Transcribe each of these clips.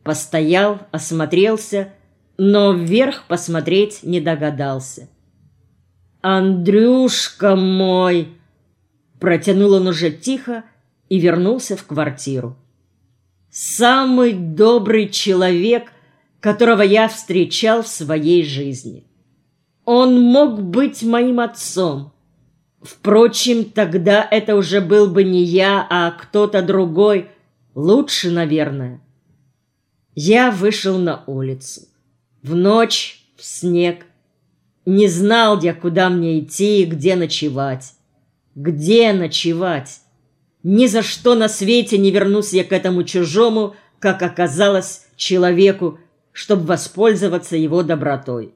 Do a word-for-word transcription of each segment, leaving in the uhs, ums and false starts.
Постоял, осмотрелся, но вверх посмотреть не догадался. «Андрюшка мой!» Протянул он уже тихо и вернулся в квартиру. «Самый добрый человек, которого я встречал в своей жизни. Он мог быть моим отцом. Впрочем, тогда это уже был бы не я, а кто-то другой, лучше, наверное». Я вышел на улицу. В ночь, в снег. Не знал я, куда мне идти и где ночевать. Где ночевать? Ни за что на свете не вернусь я к этому чужому, как оказалось, человеку, чтобы воспользоваться его добротой.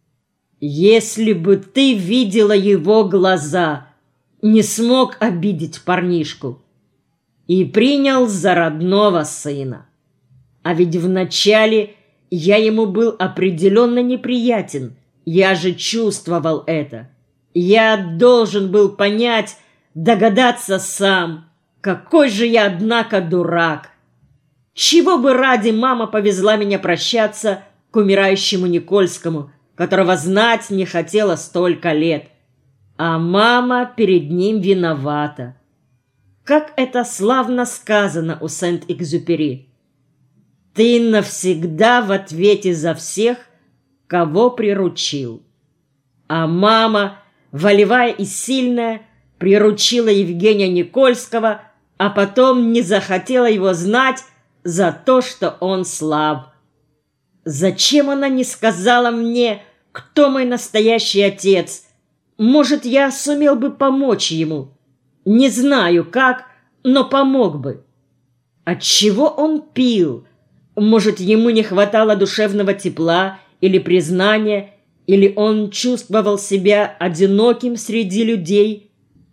Если бы ты видела его глаза, не смог обидеть парнишку и принял за родного сына. А ведь вначале я ему был определенно неприятен, я же чувствовал это. Я должен был понять, догадаться сам. Какой же я, однако, дурак! Чего бы ради мама повезла меня прощаться к умирающему Никольскому, которого знать не хотела столько лет. А мама перед ним виновата. Как это славно сказано у Сент-Экзюпери. Ты навсегда в ответе за всех, кого приручил. А мама, волевая и сильная, приручила Евгения Никольского, а потом не захотела его знать за то, что он слаб. Зачем она не сказала мне, кто мой настоящий отец? Может, я сумел бы помочь ему. Не знаю как, но помог бы. Отчего он пил? Может, ему не хватало душевного тепла или признания, или он чувствовал себя одиноким среди людей?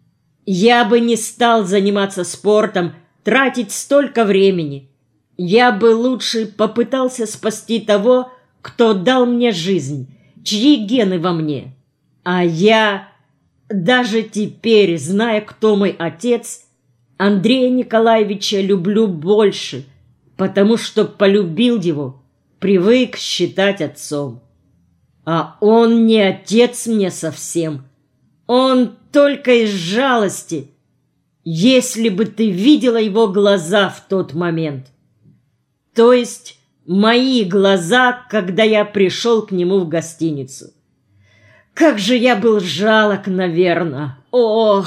Я бы не стал заниматься спортом, тратить столько времени. Я бы лучше попытался спасти того, кто дал мне жизнь, чьи гены во мне. А я, даже теперь, зная, кто мой отец, Андрея Николаевича люблю больше, потому что полюбил его, привык считать отцом. А он не отец мне совсем. Он только из жалости. Если бы ты видела его глаза в тот момент. То есть мои глаза, когда я пришел к нему в гостиницу. Как же я был жалок, наверное. Ох!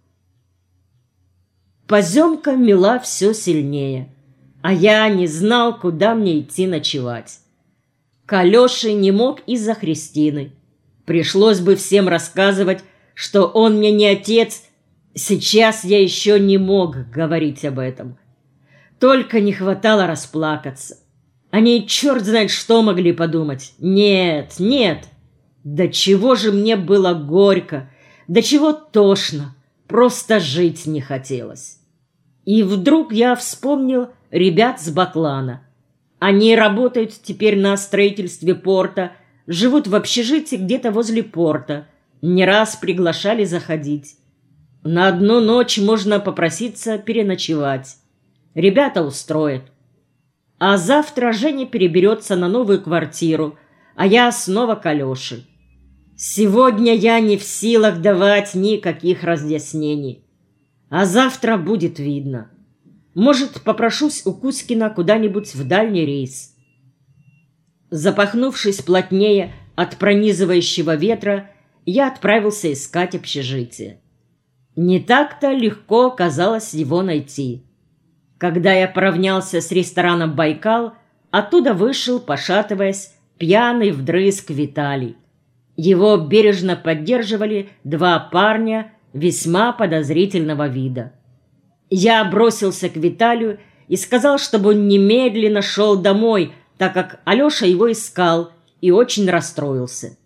Поземка мела все сильнее, а я не знал, куда мне идти ночевать. К Алёше не мог из-за Христины. Пришлось бы всем рассказывать, что он мне не отец. Сейчас я еще не мог говорить об этом. Только не хватало расплакаться. Они черт знает что могли подумать. Нет, нет. До чего же мне было горько, до чего тошно. Просто жить не хотелось. И вдруг я вспомнил ребят с Баклана. Они работают теперь на строительстве порта, живут в общежитии где-то возле порта. Не раз приглашали заходить. На одну ночь можно попроситься переночевать. Ребята устроят. А завтра Женя переберется на новую квартиру, а я снова к Алёше. Сегодня я не в силах давать никаких разъяснений. А завтра будет видно. Может, попрошусь у Кузькина куда-нибудь в дальний рейс. Запахнувшись плотнее от пронизывающего ветра, я отправился искать общежитие. Не так-то легко оказалось его найти. Когда я поравнялся с рестораном «Байкал», оттуда вышел, пошатываясь, пьяный вдрызг Виталий. Его бережно поддерживали два парня весьма подозрительного вида. Я бросился к Виталию и сказал, чтобы он немедленно шел домой, так как Алеша его искал и очень расстроился.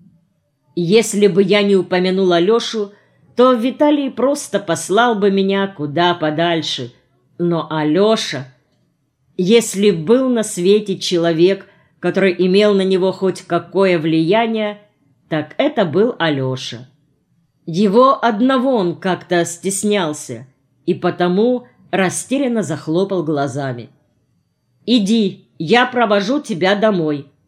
Если бы я не упомянул Алешу, то Виталий просто послал бы меня куда подальше. Но Алеша, если был на свете человек, который имел на него хоть какое влияние, так это был Алеша. Его одного он как-то стеснялся и потому растерянно захлопал глазами. «Иди, я провожу тебя домой.